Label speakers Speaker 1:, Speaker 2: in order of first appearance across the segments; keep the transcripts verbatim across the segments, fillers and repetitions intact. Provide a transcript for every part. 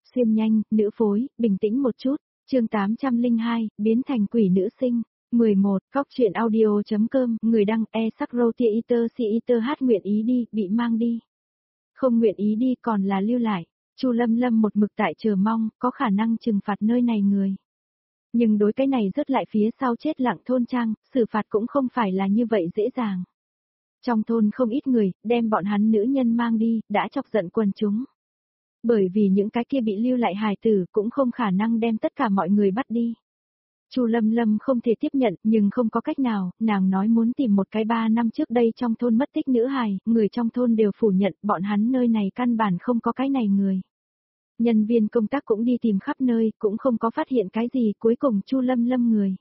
Speaker 1: xuyên nhanh, nữ phối, bình tĩnh một chút. Chương tám trăm lẻ hai, biến thành quỷ nữ sinh. mười một, Cóc truyện audio.com, người đăng e sắc rotia iter si iter hát nguyện ý đi, bị mang đi. Không nguyện ý đi còn là lưu lại. Chu Lâm Lâm một mực tại chờ mong, có khả năng trừng phạt nơi này người. Nhưng đối cái này rớt lại phía sau chết lặng thôn trang, xử phạt cũng không phải là như vậy dễ dàng. Trong thôn không ít người, đem bọn hắn nữ nhân mang đi, đã chọc giận quần chúng. Bởi vì những cái kia bị lưu lại hài tử cũng không khả năng đem tất cả mọi người bắt đi. Chu Lâm Lâm không thể tiếp nhận, nhưng không có cách nào, nàng nói muốn tìm một cái ba năm trước đây trong thôn mất tích nữ hài, người trong thôn đều phủ nhận bọn hắn nơi này căn bản không có cái này người. Nhân viên công tác cũng đi tìm khắp nơi, cũng không có phát hiện cái gì, cuối cùng Chu Lâm Lâm người.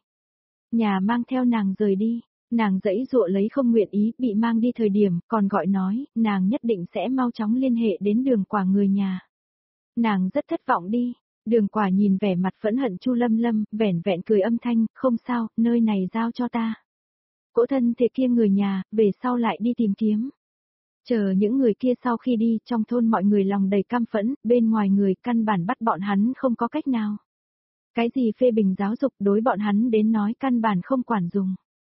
Speaker 1: Nhà mang theo nàng rời đi, nàng dãy dụa lấy không nguyện ý, bị mang đi thời điểm, còn gọi nói, nàng nhất định sẽ mau chóng liên hệ đến Đường Quả người nhà. Nàng rất thất vọng đi. Đường Quả nhìn vẻ mặt phẫn hận Chu Lâm Lâm, vẻn vẹn cười âm thanh, không sao, nơi này giao cho ta. Cỗ thân thể kia người nhà, về sau lại đi tìm kiếm. Chờ những người kia sau khi đi, trong thôn mọi người lòng đầy căm phẫn, bên ngoài người căn bản bắt bọn hắn không có cách nào. Cái gì phê bình giáo dục đối bọn hắn đến nói căn bản không quản dùng.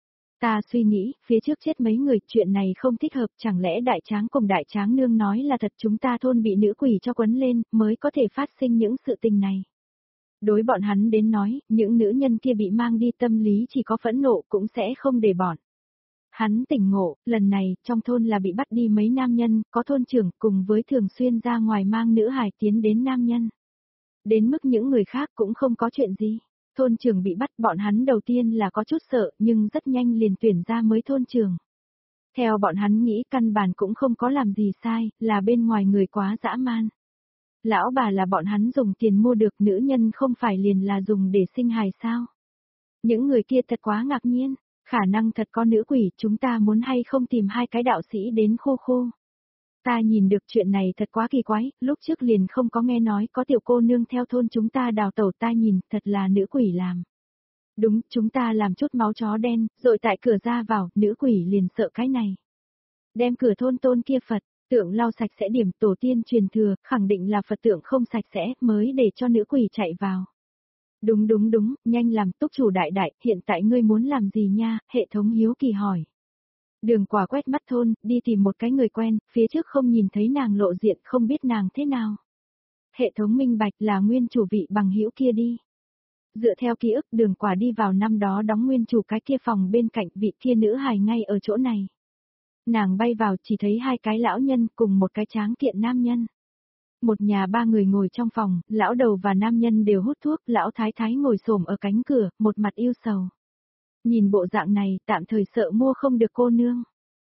Speaker 1: Ta suy nghĩ, phía trước chết mấy người, chuyện này không thích hợp, chẳng lẽ đại tráng cùng đại tráng nương nói là thật chúng ta thôn bị nữ quỷ cho quấn lên, mới có thể phát sinh những sự tình này. Đối bọn hắn đến nói, những nữ nhân kia bị mang đi tâm lý chỉ có phẫn nộ cũng sẽ không để bọn. Hắn tỉnh ngộ, lần này, trong thôn là bị bắt đi mấy nam nhân, có thôn trưởng cùng với thường xuyên ra ngoài mang nữ hài tiến đến nam nhân. Đến mức những người khác cũng không có chuyện gì. Thôn trưởng bị bắt bọn hắn đầu tiên là có chút sợ nhưng rất nhanh liền tuyển ra mới thôn trưởng. Theo bọn hắn nghĩ căn bản cũng không có làm gì sai, là bên ngoài người quá dã man. Lão bà là bọn hắn dùng tiền mua được, nữ nhân không phải liền là dùng để sinh hài sao. Những người kia thật quá ngạc nhiên, khả năng thật có nữ quỷ, chúng ta muốn hay không tìm hai cái đạo sĩ đến khô khô. Ta nhìn được chuyện này thật quá kỳ quái, lúc trước liền không có nghe nói có tiểu cô nương theo thôn chúng ta đào tẩu, ta nhìn, thật là nữ quỷ làm. Đúng, chúng ta làm chút máu chó đen, rồi tại cửa ra vào, nữ quỷ liền sợ cái này. Đem cửa thôn tôn kia Phật, tượng lau sạch sẽ điểm tổ tiên truyền thừa, khẳng định là Phật tượng không sạch sẽ, mới để cho nữ quỷ chạy vào. Đúng đúng đúng, nhanh làm, túc chủ đại đại, hiện tại ngươi muốn làm gì nha, hệ thống hiếu kỳ hỏi. Đường Quả quét mắt thôn, đi tìm một cái người quen, phía trước không nhìn thấy nàng lộ diện, không biết nàng thế nào. Hệ thống minh bạch là nguyên chủ vị bằng hữu kia đi. Dựa theo ký ức, Đường Quả đi vào năm đó đóng nguyên chủ cái kia phòng bên cạnh, vị kia nữ hài ngay ở chỗ này. Nàng bay vào chỉ thấy hai cái lão nhân cùng một cái tráng kiện nam nhân. Một nhà ba người ngồi trong phòng, lão đầu và nam nhân đều hút thuốc, lão thái thái ngồi xổm ở cánh cửa, một mặt yêu sầu. Nhìn bộ dạng này, tạm thời sợ mua không được cô nương.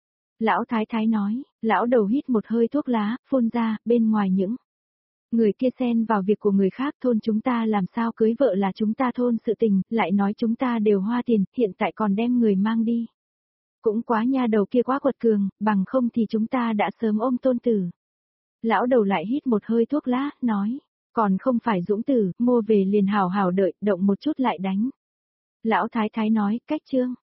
Speaker 1: Lão thái thái nói, lão đầu hít một hơi thuốc lá, phun ra, bên ngoài những người kia xen vào việc của người khác, thôn chúng ta làm sao cưới vợ là chúng ta thôn sự tình, lại nói chúng ta đều hoa tiền, hiện tại còn đem người mang đi. Cũng quá nha đầu kia quá quật cường, bằng không thì chúng ta đã sớm ôm tôn tử. Lão đầu lại hít một hơi thuốc lá, nói, còn không phải dũng tử, mua về liền hào hào đợi, động một chút lại đánh. Lão thái thái nói, cách chương.